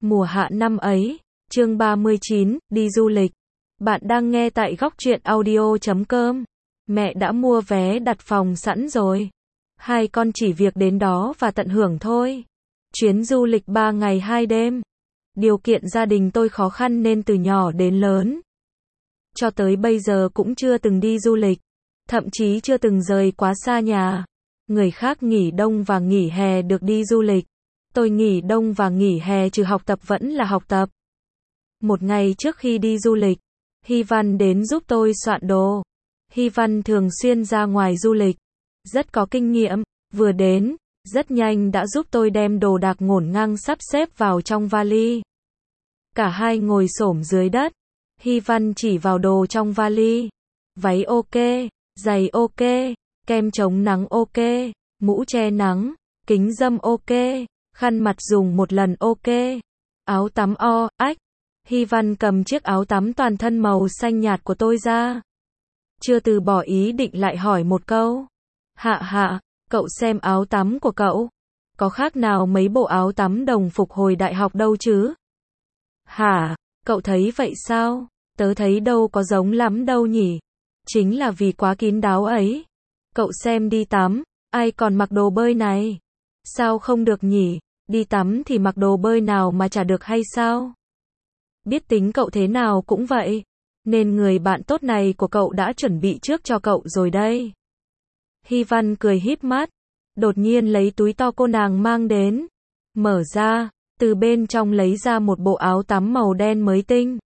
Mùa hạ năm ấy, chương 39, đi du lịch. Bạn đang nghe tại góc truyện audio.com. Mẹ đã mua vé đặt phòng sẵn rồi. Hai con chỉ việc đến đó và tận hưởng thôi. Chuyến du lịch 3 ngày 2 đêm. Điều kiện gia đình tôi khó khăn nên từ nhỏ đến lớn, cho tới bây giờ cũng chưa từng đi du lịch. Thậm chí chưa từng rời quá xa nhà. Người khác nghỉ đông và nghỉ hè được đi du lịch. Tôi nghỉ đông và nghỉ hè trừ học tập vẫn là học tập. Một ngày trước khi đi du lịch, Hy Văn đến giúp tôi soạn đồ. Hy Văn thường xuyên ra ngoài du lịch, rất có kinh nghiệm, vừa đến, rất nhanh đã giúp tôi đem đồ đạc ngổn ngang sắp xếp vào trong vali. Cả hai ngồi xổm dưới đất, Hy Văn chỉ vào đồ trong vali. Váy ok, giày ok, kem chống nắng ok, mũ che nắng, kính râm ok, khăn mặt dùng một lần ok, áo tắm ách. Hy Văn cầm chiếc áo tắm toàn thân màu xanh nhạt của tôi ra. Chưa từ bỏ ý định lại hỏi một câu. Hạ, cậu xem áo tắm của cậu. Có khác nào mấy bộ áo tắm đồng phục hồi đại học đâu chứ? Hả, cậu thấy vậy sao? Tớ thấy đâu có giống lắm đâu nhỉ. Chính là vì quá kín đáo ấy. Cậu xem đi tắm, ai còn mặc đồ bơi này? Sao không được nhỉ? Đi tắm thì mặc đồ bơi nào mà chả được hay sao? Biết tính cậu thế nào cũng vậy. Nên người bạn tốt này của cậu đã chuẩn bị trước cho cậu rồi đây. Hy Văn cười híp mắt. Đột nhiên lấy túi to cô nàng mang đến. Mở ra, từ bên trong lấy ra một bộ áo tắm màu đen mới tinh.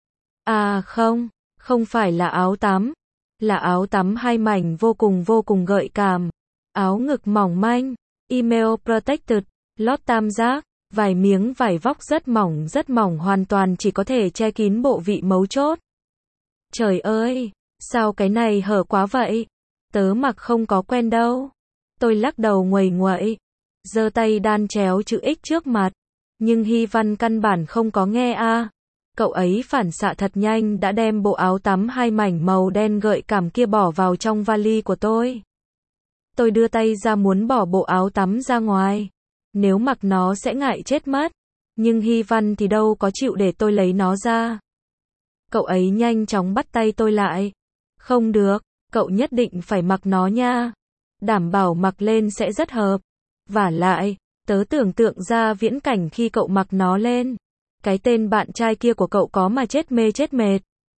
À không phải là áo tắm. Là áo tắm hai mảnh vô cùng gợi cảm. Áo ngực mỏng manh, email protected, lót tam giác, vài miếng vải vóc rất mỏng hoàn toàn chỉ có thể che kín bộ vị mấu chốt. Trời ơi, sao cái này hở quá vậy? Tớ mặc không có quen đâu. Tôi lắc đầu nguầy nguậy, giơ tay đan chéo chữ X trước mặt, nhưng Hy Văn căn bản không có nghe a. Cậu ấy phản xạ thật nhanh đã đem bộ áo tắm hai mảnh màu đen gợi cảm kia bỏ vào trong vali của tôi. Tôi đưa tay ra muốn bỏ bộ áo tắm ra ngoài. Nếu mặc nó sẽ ngại chết mất. Nhưng Hy Văn thì đâu có chịu để tôi lấy nó ra. Cậu ấy nhanh chóng bắt tay tôi lại. Không được, cậu nhất định phải mặc nó nha. Đảm bảo mặc lên sẽ rất hợp. Vả lại, tớ tưởng tượng ra viễn cảnh khi cậu mặc nó lên. Cái tên bạn trai kia của cậu có mà chết mê chết mệt.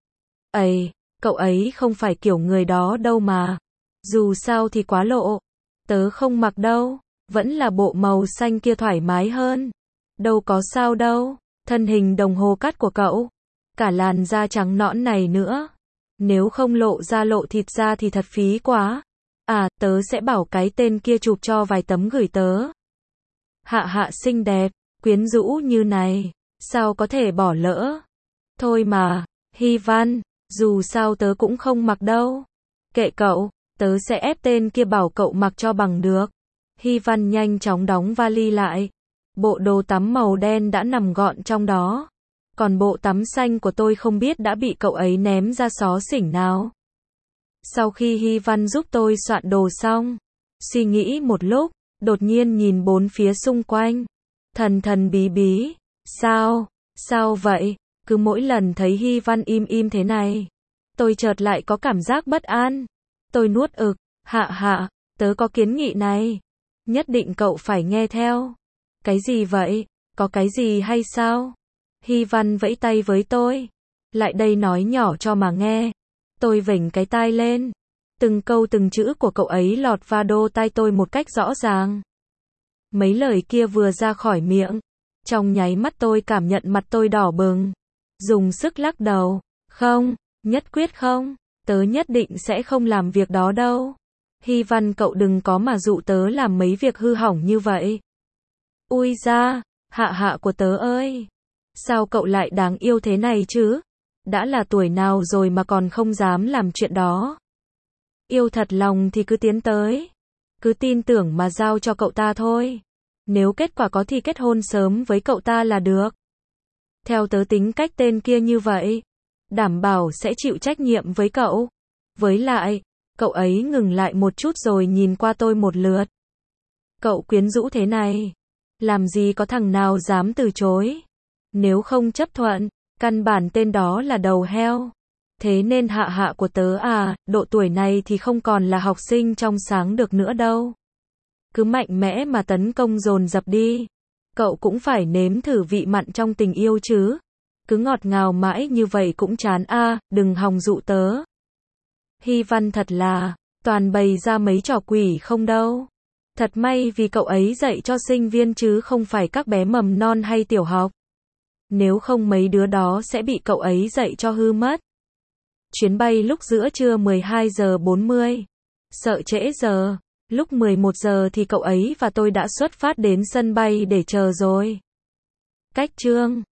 Ây, cậu ấy không phải kiểu người đó đâu mà. Dù sao thì quá lộ. Tớ không mặc đâu. Vẫn là bộ màu xanh kia thoải mái hơn. Đâu có sao đâu. Thân hình đồng hồ cát của cậu. Cả làn da trắng nõn này nữa. Nếu không lộ ra lộ thịt ra thì thật phí quá. À, tớ sẽ bảo cái tên kia chụp cho vài tấm gửi tớ. Hạ xinh đẹp, quyến rũ như này. Sao có thể bỏ lỡ? Thôi mà, Hy Văn, dù sao tớ cũng không mặc đâu. Kệ cậu, tớ sẽ ép tên kia bảo cậu mặc cho bằng được. Hy Văn nhanh chóng đóng vali lại. Bộ đồ tắm màu đen đã nằm gọn trong đó. Còn bộ tắm xanh của tôi không biết đã bị cậu ấy ném ra xó xỉnh nào. Sau khi Hy Văn giúp tôi soạn đồ xong, suy nghĩ một lúc, đột nhiên nhìn bốn phía xung quanh. Thần bí. Sao vậy? Cứ mỗi lần thấy Hy Văn im thế này, tôi chợt lại có cảm giác bất an. Tôi nuốt ực. Hạ, tớ có kiến nghị này. Nhất định cậu phải nghe theo. Cái gì vậy? Có cái gì hay sao? Hy Văn vẫy tay với tôi. Lại đây nói nhỏ cho mà nghe. Tôi vểnh cái tai lên. Từng câu từng chữ của cậu ấy lọt vào đô tai tôi một cách rõ ràng. Mấy lời kia vừa ra khỏi miệng. Trong nháy mắt tôi cảm nhận mặt tôi đỏ bừng. Dùng sức lắc đầu. Không, nhất quyết không. Tớ nhất định sẽ không làm việc đó đâu. Hy Văn cậu đừng có mà dụ tớ làm mấy việc hư hỏng như vậy. Ui da, hạ của tớ ơi. Sao cậu lại đáng yêu thế này chứ? Đã là tuổi nào rồi mà còn không dám làm chuyện đó. Yêu thật lòng thì cứ tiến tới. Cứ tin tưởng mà giao cho cậu ta thôi. Nếu kết quả có thì kết hôn sớm với cậu ta là được. Theo tớ tính cách tên kia như vậy, đảm bảo sẽ chịu trách nhiệm với cậu. Với lại, cậu ấy ngừng lại một chút rồi nhìn qua tôi một lượt. Cậu quyến rũ thế này, làm gì có thằng nào dám từ chối. Nếu không chấp thuận, căn bản tên đó là đầu heo. Thế nên hạ hạ của tớ à, độ tuổi này thì không còn là học sinh trong sáng được nữa đâu. Cứ mạnh mẽ mà tấn công dồn dập đi. Cậu cũng phải nếm thử vị mặn trong tình yêu chứ. Cứ ngọt ngào mãi như vậy cũng chán a, đừng hòng dụ tớ. Hy Văn thật là, toàn bày ra mấy trò quỷ không đâu. Thật may vì cậu ấy dạy cho sinh viên chứ không phải các bé mầm non hay tiểu học. Nếu không mấy đứa đó sẽ bị cậu ấy dạy cho hư mất. Chuyến bay lúc giữa trưa 12 giờ 40. Sợ trễ giờ. Lúc 11 giờ thì cậu ấy và tôi đã xuất phát đến sân bay để chờ rồi. Cách chương